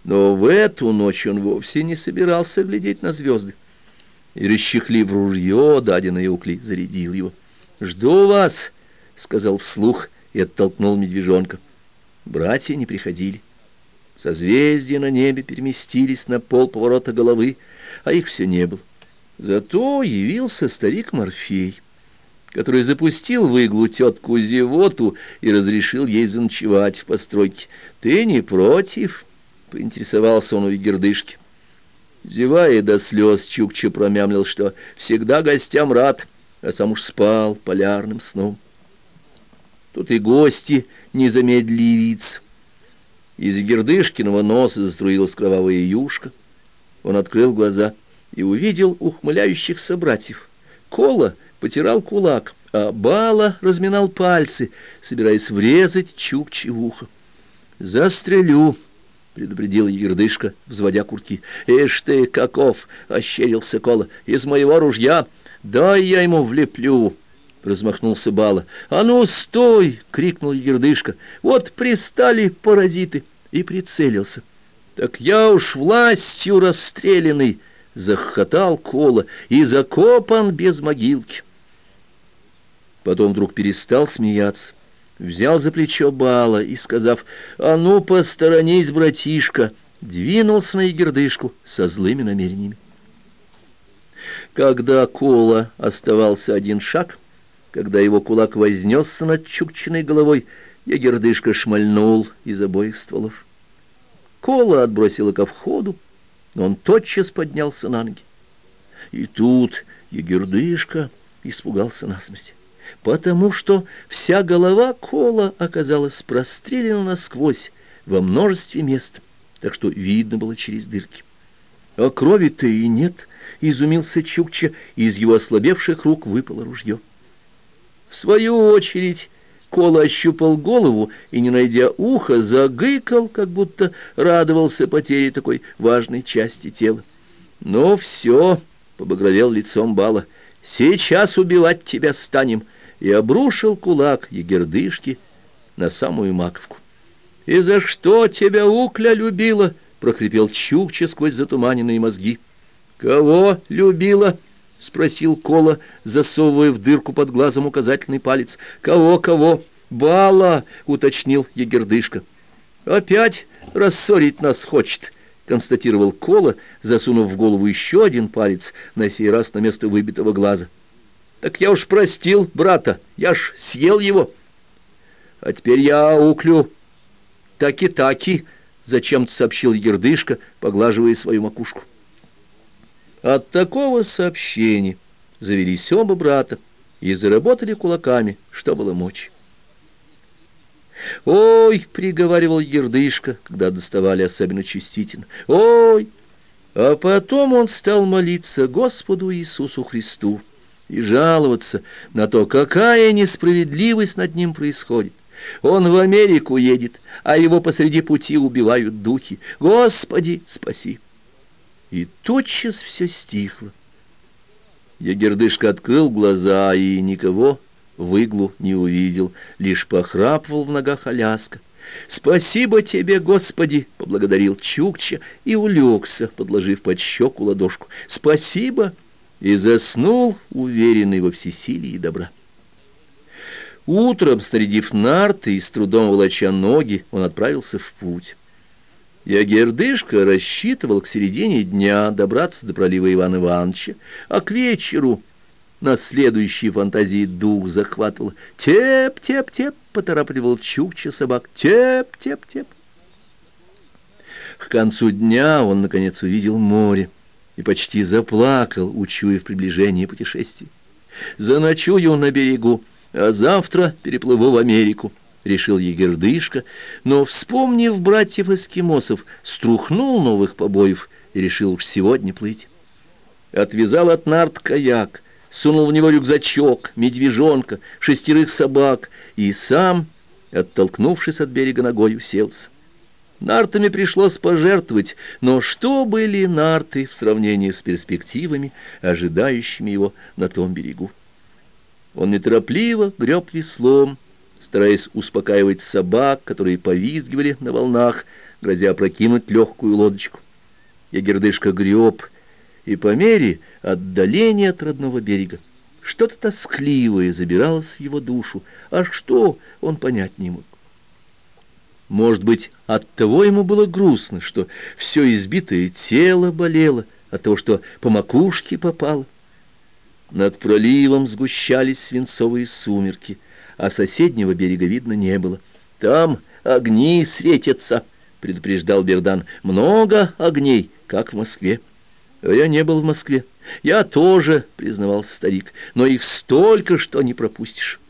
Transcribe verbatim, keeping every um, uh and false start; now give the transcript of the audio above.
Но в эту ночь он вовсе не собирался глядеть на звезды. И, расчехлив ружье, даденное Укли, зарядил его. «Жду вас», — сказал вслух и оттолкнул медвежонка. Братья не приходили. Созвездия на небе переместились на полповорота головы, а их все не было. Зато явился старик Морфей, который запустил в иглу тетку Зевоту и разрешил ей заночевать в постройке. «Ты не против?» — поинтересовался он у Егердышки. Зевая до слез, Чукча промямлил, что всегда гостям рад, а сам уж спал полярным сном. Тут и гости не замедлили явиться. Из Егердышкиного носа заструилась кровавая юшка. Он открыл глаза и увидел ухмыляющихся братьев. Кола потирал кулак, а Бала разминал пальцы, собираясь врезать Чукче в ухо. «Застрелю!» — предупредил Егердышка, взводя курки. «Ишь ты, каков!» — ощерился Кола. «Из моего ружья! Дай я ему влеплю!» — размахнулся Бала. «А ну, стой!» — крикнул Егердышка. «Вот пристали паразиты!» И прицелился. «Так я уж властью расстрелянный!» — захохотал Кола. «И закопан без могилки!» Потом вдруг перестал смеяться, взял за плечо Бала и, сказав: «А ну, посторонись, братишка!» двинулся на Егердышку со злыми намерениями. Когда Кола оставался один шаг, когда его кулак вознесся над Чукчиной головой, Егердышка шмальнул из обоих стволов. Кола отбросила ко входу, но он тотчас поднялся на ноги. И тут Егердышка испугался насмерть, потому что вся голова Кола оказалась прострелена насквозь во множестве мест, так что видно было через дырки. «А крови-то и нет», — изумился Чукча, и из его ослабевших рук выпало ружье. В свою очередь Кола ощупал голову и, не найдя уха, загыкал, как будто радовался потере такой важной части тела. «Ну все», — побагровел лицом Бала, — «сейчас убивать тебя станем», и обрушил кулак Егердышки на самую маковку. «И за что тебя Укля любила?» — прохрипел Чукча сквозь затуманенные мозги. «Кого любила?» — спросил Кола, засовывая в дырку под глазом указательный палец. «Кого, кого?» «Бала!» — уточнил Егердышка. «Опять рассорить нас хочет», — констатировал Кола, засунув в голову еще один палец, на сей раз на место выбитого глаза. «Так я уж простил брата, я ж съел его. А теперь я Уклю таки-таки», — зачем-то сообщил Егердышка, поглаживая свою макушку. От такого сообщения завелись оба брата и заработали кулаками, что было мочи. «Ой!» — приговаривал Егердышка, когда доставали особенно чувствительно. «Ой!» А потом он стал молиться Господу Иисусу Христу и жаловаться на то, какая несправедливость над ним происходит. Он в Америку едет, а его посреди пути убивают духи. Господи, спаси! И тотчас все стихло. Егердышка открыл глаза и никого в иглу не увидел, лишь похрапывал в ногах Аляска. «Спасибо тебе, Господи!» — поблагодарил Чукча и улегся, подложив под щеку ладошку. «Спасибо!» и заснул, уверенный во всесилии добра. Утром, снарядив нарты и с трудом волоча ноги, он отправился в путь. Егердышка рассчитывал к середине дня добраться до пролива Ивана Ивановича, а к вечеру на следующей фантазии дух захватывал. «Теп-теп-теп!» — поторапливал Чукча собак. «Теп-теп-теп!» К концу дня он, наконец, увидел море и почти заплакал, учуяв приближение путешествия. «Заночую на берегу, а завтра переплыву в Америку», — решил Егердышка, но, вспомнив братьев-эскимосов, струхнул новых побоев и решил уж сегодня плыть. Отвязал от нарт каяк, сунул в него рюкзачок, медвежонка, шестерых собак и сам, оттолкнувшись от берега ногой, уселся. Нартами пришлось пожертвовать, но что были нарты в сравнении с перспективами, ожидающими его на том берегу? Он неторопливо греб веслом, стараясь успокаивать собак, которые повизгивали на волнах, грозя опрокинуть легкую лодочку. Ягердышка греб, и по мере отдаления от родного берега что-то тоскливое забиралось в его душу, а что он понять не мог. Может быть, оттого ему было грустно, что все избитое тело болело от того, что по макушке попало. Над проливом сгущались свинцовые сумерки, а соседнего берега видно не было. «Там огни светятся», — предупреждал Бердан. «Много огней, как в Москве». «А я не был в Москве». «Я тоже», — признавался старик, — «но их столько, что не пропустишь».